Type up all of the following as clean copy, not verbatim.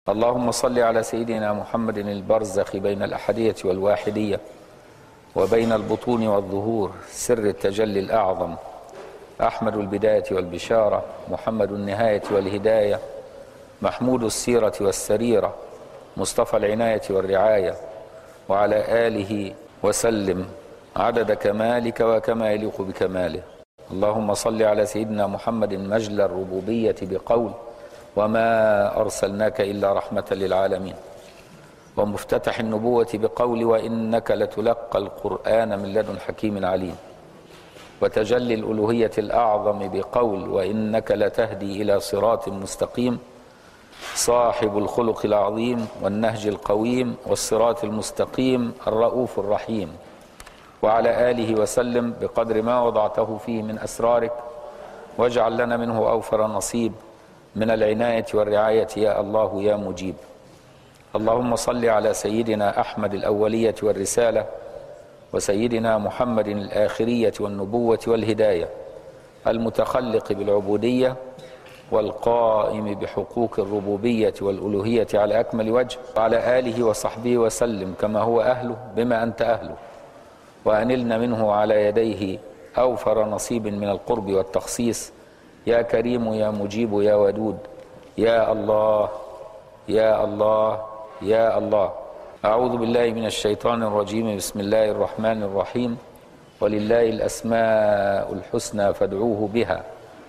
اللهم صل على سيدنا محمد البرزخ بين الأحدية والواحدية وبين البطون والظهور، سر التجلي الأعظم، أحمد البداية والبشارة، محمد النهاية والهداية، محمود السيرة والسريرة، مصطفى العناية والرعاية، وعلى آله وسلم عدد كمالك وكما يليق بكماله. اللهم صل على سيدنا محمد مجلى الربوبية بقول وما أرسلناك إلا رحمة للعالمين، ومفتتح النبوة بقول وإنك لتلقى القرآن من لدن حكيم عليم، وتجلي الألوهية الأعظم بقول وإنك لتهدي إلى صراط مستقيم، صاحب الخلق العظيم والنهج القويم والصراط المستقيم الرؤوف الرحيم، وعلى آله وسلم بقدر ما وضعته فيه من أسرارك، واجعل لنا منه أوفر نصيب من العناية والرعاية يا الله يا مجيب. اللهم صل على سيدنا أحمد الأولية والرسالة، وسيدنا محمد الآخرية والنبوة والهداية، المتخلق بالعبودية والقائم بحقوق الربوبية والألوهية على أكمل وجه، وعلى آله وصحبه وسلم كما هو أهله بما أنت أهله، وأنلنا منه على يديه أوفر نصيب من القرب والتخصيص يا كريم يا مجيب يا ودود يا الله يا الله يا الله. أعوذ بالله من الشيطان الرجيم. بسم الله الرحمن الرحيم. ولله الأسماء الحسنى فادعوه بها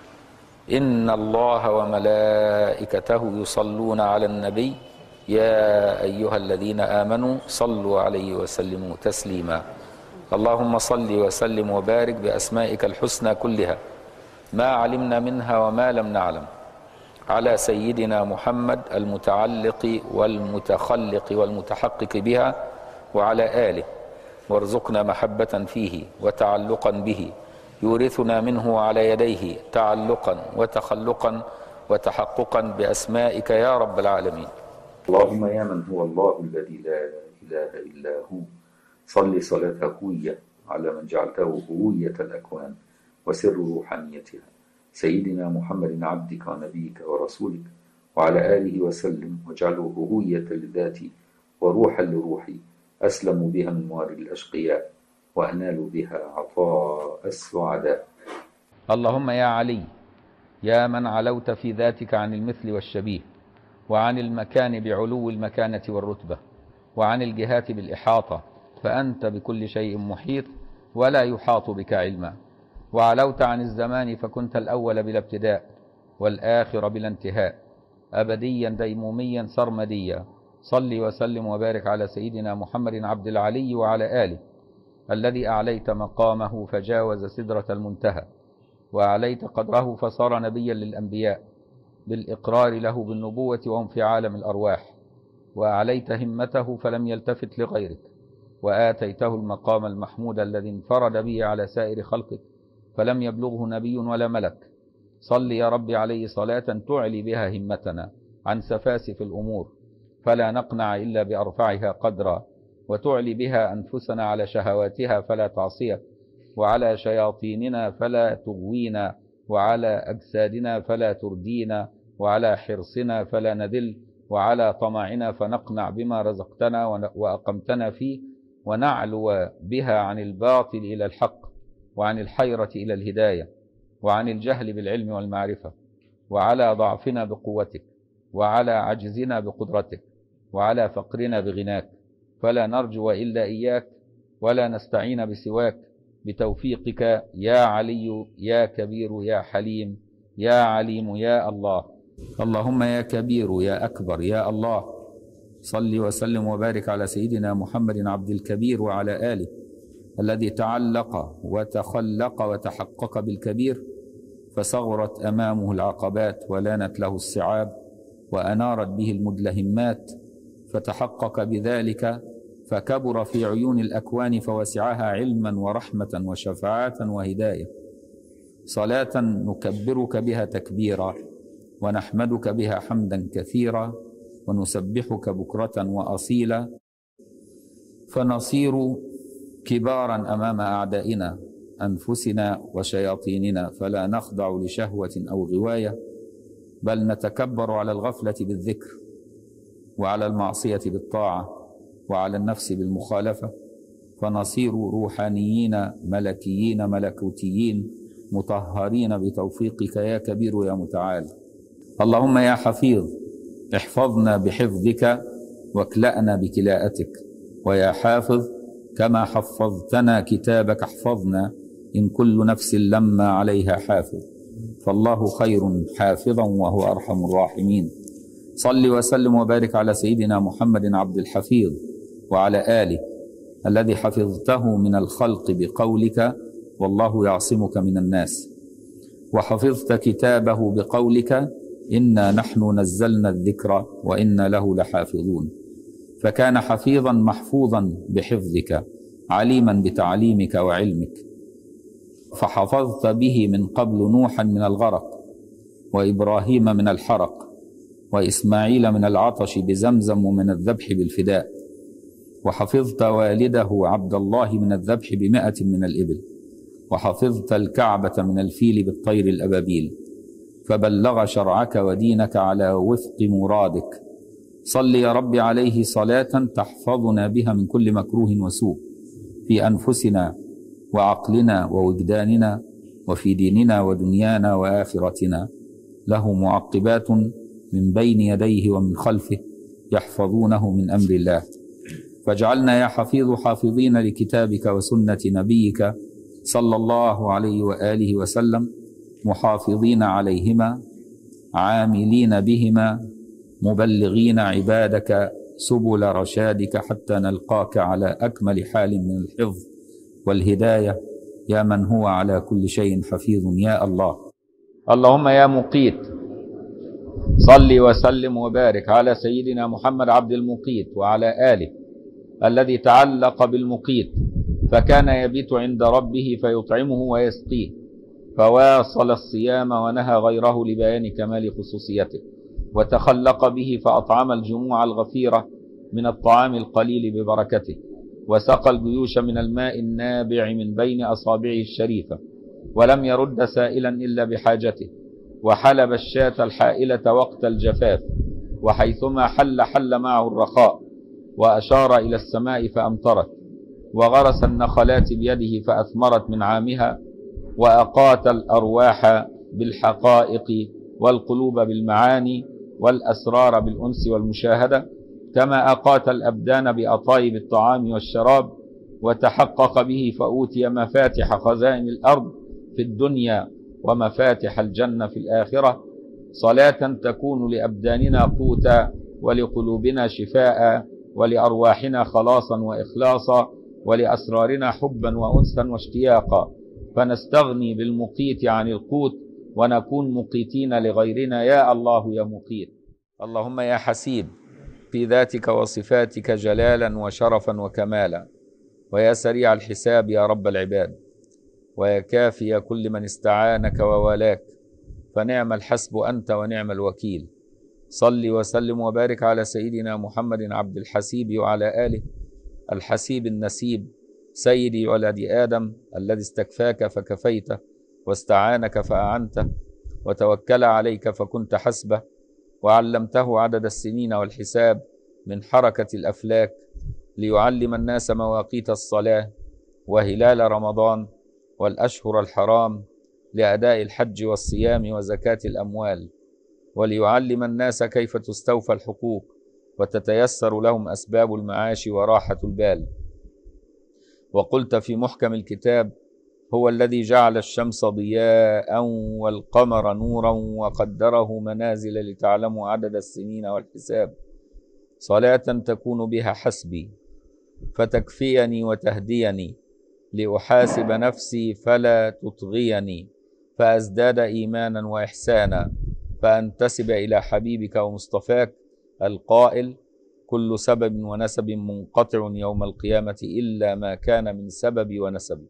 إن الله وملائكته يصلون على النبي يا أيها الذين آمنوا صلوا عليه وسلموا تسليما. اللهم صل وسلم وبارك بأسمائك الحسنى كلها ما علمنا منها وما لم نعلم على سيدنا محمد المتعلق والمتخلق والمتحقق بها وعلى آله، وارزقنا محبة فيه وتعلقا به يورثنا منه على يديه تعلقا وتخلقا وتحققا بأسمائك يا رب العالمين. اللهم يا من هو الله الذي لا إله إلا هو، صل صلاة هوية على من جعلته هوية الأكوان وسر روحانيتها، سيدنا محمد عبدك ونبيك ورسولك، وعلى آله وسلم، واجعله هوية لذاتي وروحا لروحي، أسلم بها من موارد الأشقياء وأنال بها عطاء السعداء. اللهم يا علي، يا من علوت في ذاتك عن المثل والشبيه، وعن المكان بعلو المكانة والرتبة، وعن الجهات بالإحاطة، فأنت بكل شيء محيط ولا يحاط بك علما، وعلوت عن الزمان فكنت الأول بلا ابتداء والآخر بلا انتهاء، أبديا ديموميا سرمديا. صل وسلم وبارك على سيدنا محمد عبد العلي وعلى آله، الذي أعليت مقامه فجاوز سدرة المنتهى، وأعليت قدره فصار نبيا للأنبياء بالإقرار له بالنبوة وهم في عالم الأرواح، وأعليت همته فلم يلتفت لغيرك، وآتيته المقام المحمود الذي انفرد به على سائر خلقك فلم يبلغه نبي ولا ملك. صل يا رب عليه صلاة تعلي بها همتنا عن سفاسف الأمور فلا نقنع إلا بأرفعها قدرا، وتعلي بها أنفسنا على شهواتها فلا تعصيك، وعلى شياطيننا فلا تغوينا، وعلى أجسادنا فلا تردينا، وعلى حرصنا فلا نذل، وعلى طمعنا فنقنع بما رزقتنا وأقمتنا فيه، ونعلو بها عن الباطل إلى الحق، وعن الحيرة إلى الهداية، وعن الجهل بالعلم والمعرفة، وعلى ضعفنا بقوتك، وعلى عجزنا بقدرتك، وعلى فقرنا بغناك، فلا نرجو إلا إياك ولا نستعين بسواك، بتوفيقك يا علي يا كبير يا حليم يا عليم يا الله. اللهم يا كبير يا أكبر يا الله، صل وسلم وبارك على سيدنا محمد عبد الكبير وعلى آله، الذي تعلق وتخلق وتحقق بالكبير فصغرت أمامه العقبات ولانت له الصعاب، وأنارت به المدلهمات فتحقق بذلك فكبر في عيون الأكوان فوسعها علما ورحمة وشفاعة وهداية. صلاة نكبرك بها تكبيرا، ونحمدك بها حمدا كثيرا، ونسبحك بكرة وأصيلا، فنصير كبارا أمام أعدائنا أنفسنا وشياطيننا، فلا نخضع لشهوة أو غواية، بل نتكبر على الغفلة بالذكر، وعلى المعصية بالطاعة وعلى النفس بالمخالفة، فنصير روحانيين ملكيين ملكوتيين مطهرين بتوفيقك يا كبير يا متعال. اللهم يا حفيظ احفظنا بحفظك واكلأنا بكلاءتك، ويا حافظ كما حفظتنا كتابك احفظنا، إن كل نفس لما عليها حافظ، فالله خير حافظا وهو أرحم الراحمين. صل وسلم وبارك على سيدنا محمد عبد الحفيظ وعلى آله الذي حفظته من الخلق بقولك والله يعصمك من الناس، وحفظت كتابه بقولك إنا نحن نزلنا الذكر وإنا له لحافظون، فكان حفيظا محفوظا بحفظك عليما بتعليمك وعلمك، فحفظت به من قبل نوحا من الغرق، وإبراهيم من الحرق، وإسماعيل من العطش بزمزم ومن الذبح بالفداء، وحفظت والده عبد الله من الذبح ب100 من الإبل، وحفظت الكعبة من الفيل بالطير الأبابيل، فبلغ شرعك ودينك على وفق مرادك. صل يا رب عليه صلاة تحفظنا بها من كل مكروه وسوء في أنفسنا وعقلنا ووجداننا وفي ديننا ودنيانا وآخرتنا، له معقبات من بين يديه ومن خلفه يحفظونه من أمر الله. فاجعلنا يا حفيظ حافظين لكتابك وسنة نبيك صلى الله عليه وآله وسلم، محافظين عليهما عاملين بهما مبلغين عبادك سبل رشادك حتى نلقاك على أكمل حال من الحفظ والهداية، يا من هو على كل شيء حفيظ يا الله. اللهم يا مقيت صل وسلم وبارك على سيدنا محمد عبد المقيت وعلى آله الذي تعلق بالمقيت، فكان يبيت عند ربه فيطعمه ويسقيه، فواصل الصيام ونهى غيره لبيان كمال خصوصيته، وتخلق به فأطعم الجموع الغفيرة من الطعام القليل ببركته، وسقى الجيوش من الماء النابع من بين أصابعه الشريفة، ولم يرد سائلا إلا بحاجته، وحلب الشاة الحائلة وقت الجفاف، وحيثما حل معه الرخاء، وأشار إلى السماء فأمطرت، وغرس النخلات بيده فأثمرت من عامها، وأقات الأرواح بالحقائق والقلوب بالمعاني والأسرار بالأنس والمشاهدة، كما أقات الأبدان بأطايب الطعام والشراب، وتحقق به فأوتي مفاتح خزائن الأرض في الدنيا ومفاتح الجنة في الآخرة، صلاة تكون لأبداننا قوتا ولقلوبنا شفاء ولأرواحنا خلاصا وإخلاصا ولأسرارنا حبا وأنسا واشتياقا، فنستغني بالمقيت عن القوت ونكون مقيتين لغيرنا يا الله يا مقيت. اللهم يا حسيب في ذاتك وصفاتك جلالا وشرفا وكمالا، ويا سريع الحساب يا رب العباد، ويا كافي كل من استعانك ووالاك، فنعم الحسب أنت ونعم الوكيل. صل وسلم وبارك على سيدنا محمد عبد الحسيب وعلى آله الحسيب النسيب، سيدي ولد آدم الذي استكفاك فكفيته، واستعانك فأعنته، وتوكل عليك فكنت حسبه، وعلمته عدد السنين والحساب من حركة الأفلاك، ليعلم الناس مواقيت الصلاة وهلال رمضان والأشهر الحرام لأداء الحج والصيام وزكاة الأموال، وليعلم الناس كيف تستوفى الحقوق وتتيسر لهم أسباب المعاش وراحة البال. وقلت في محكم الكتاب: هو الذي جعل الشمس ضياء والقمر نورا وقدره منازل لتعلموا عدد السنين والحساب، صلاة تكون بها حسبي فتكفيني وتهديني، لأحاسب نفسي فلا تطغيني، فأزداد إيمانا وإحسانا، فأنتسب إلى حبيبك ومصطفاك القائل: كل سبب ونسب منقطع يوم القيامة إلا ما كان من سببي ونسبي.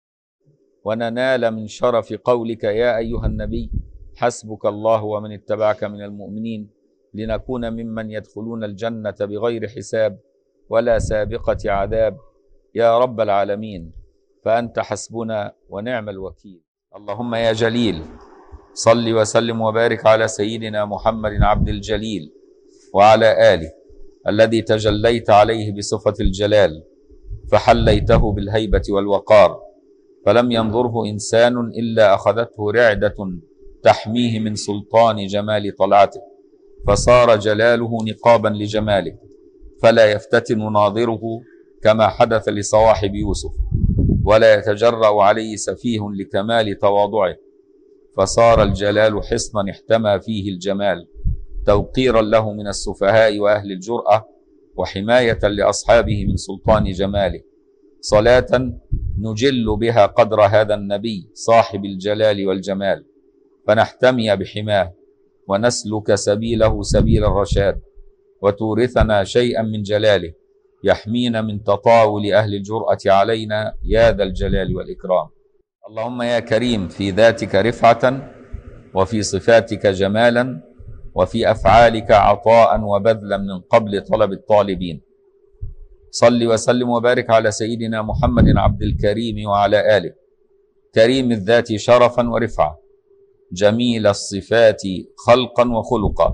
وننال من شرف قولك يا أيها النبي: حسبك الله ومن اتبعك من المؤمنين، لنكون ممن يدخلون الجنة بغير حساب ولا سابقة عذاب يا رب العالمين، فأنت حسبنا ونعم الوكيل. اللهم يا جليل صل وسلم وبارك على سيدنا محمد عبد الجليل وعلى آله الذي تجليت عليه بصفة الجلال فحليته بالهيبة والوقار، فلم ينظره إنسان إلا أخذته رعدة تحميه من سلطان جمال طلعته، فصار جلاله نقابا لجماله، فلا يفتتن ناظره كما حدث لصواحب يوسف، ولا يتجرأ عليه سفيه لكمال تواضعه، فصار الجلال حصنا احتمى فيه الجمال، توقيرا له من السفهاء وأهل الجرأة، وحماية لأصحابه من سلطان جماله. صلاة نجل بها قدر هذا النبي صاحب الجلال والجمال، فنحتمي بحماه ونسلك سبيله سبيل الرشاد، وتورثنا شيئا من جلاله يحمينا من تطاول أهل الجرأة علينا يا ذا الجلال والإكرام. اللهم يا كريم، في ذاتك رفعة، وفي صفاتك جمالا، وفي أفعالك عطاء وبذلا من قبل طلب الطالبين. صل وسلم وبارك على سيدنا محمد عبد الكريم وعلى آله، كريم الذات شرفا ورفعة، جميل الصفات خلقا وخلقا،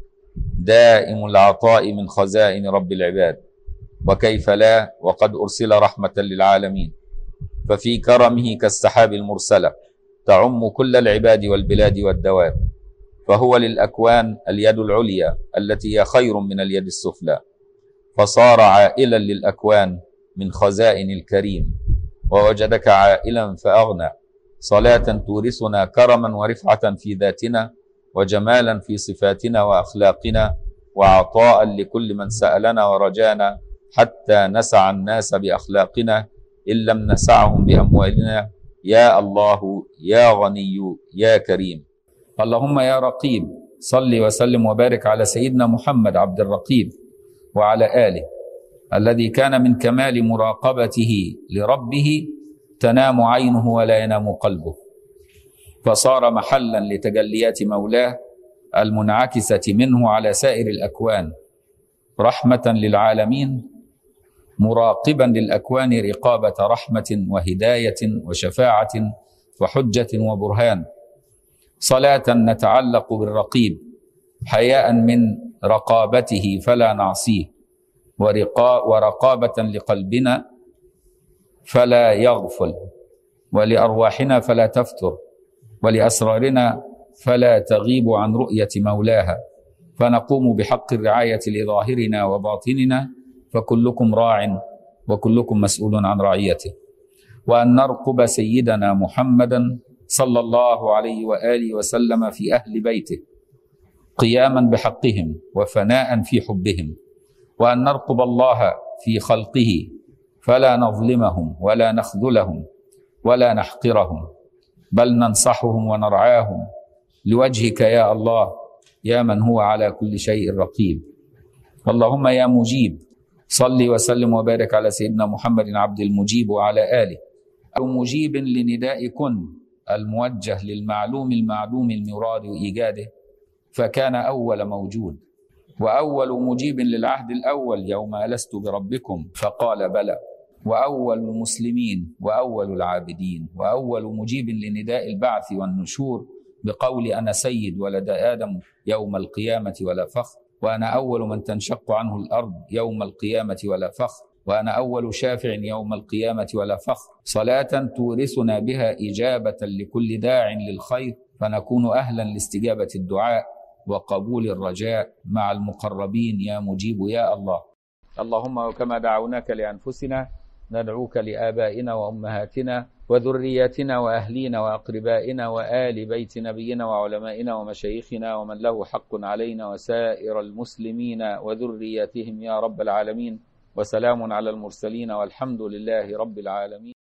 دائم العطاء من خزائن رب العباد، وكيف لا وقد أرسل رحمة للعالمين، ففي كرمه كالسحاب المرسلة تعم كل العباد والبلاد والدواب، فهو للأكوان اليد العليا التي هي خير من اليد السفلى، فصار عائلا للأكوان من خزائن الكريم، ووجدك عائلا فأغنى. صلاة تورثنا كرما ورفعة في ذاتنا، وجمالا في صفاتنا وأخلاقنا، وعطاء لكل من سألنا ورجانا، حتى نسع الناس بأخلاقنا إن لم نسعهم بأموالنا، يا الله يا غني يا كريم. اللهم يا رقيب، صل وسلم وبارك على سيدنا محمد عبد الرقيب وعلى آله، الذي كان من كمال مراقبته لربه تنام عينه ولا ينام قلبه، فصار محلا لتجليات مولاه المنعكسة منه على سائر الأكوان، رحمة للعالمين، مراقبا للأكوان رقابة رحمة وهداية وشفاعة وحجة وبرهان. صلاة نتعلق بالرقيب حياء من رقابته فلا نعصيه، ورقابة لقلبنا فلا يغفل، ولأرواحنا فلا تفتر، ولأسرارنا فلا تغيب عن رؤية مولاها، فنقوم بحق الرعاية لظاهرنا وباطننا، فكلكم راع وكلكم مسؤول عن رعيته. وأن نرقب سيدنا محمدا صلى الله عليه وآله وسلم في أهل بيته قياما بحقهم وفناء في حبهم، وأن نرقب الله في خلقه فلا نظلمهم ولا نخذلهم ولا نحقرهم، بل ننصحهم ونرعاهم لوجهك يا الله، يا من هو على كل شيء رقيب. اللهم يا مجيب، صل وسلم وبارك على سيدنا محمد عبد المجيب وعلى آله، أو مجيب لنداء كن الموجه للمعلوم المعدوم المراد إيجاده، فكان أول موجود، وأول مجيب للعهد الأول يوم ألست بربكم فقال بلى، وأول المسلمين وأول العابدين، وأول مجيب لنداء البعث والنشور بقول أنا سيد ولد آدم يوم القيامة ولا فخر، وأنا أول من تنشق عنه الأرض يوم القيامة ولا فخر، وأنا أول شافع يوم القيامة ولا فخر. صلاة تورثنا بها إجابة لكل داع للخير، فنكون أهلا لاستجابة الدعاء وقبول الرجاء مع المقربين يا مجيب يا الله. اللهم وكما دعوناك لأنفسنا ندعوك لآبائنا وأمهاتنا وذرياتنا وأهلينا وأقربائنا وآل بيت نبينا وعلمائنا ومشايخنا ومن له حق علينا وسائر المسلمين وذرياتهم يا رب العالمين. وسلام على المرسلين والحمد لله رب العالمين.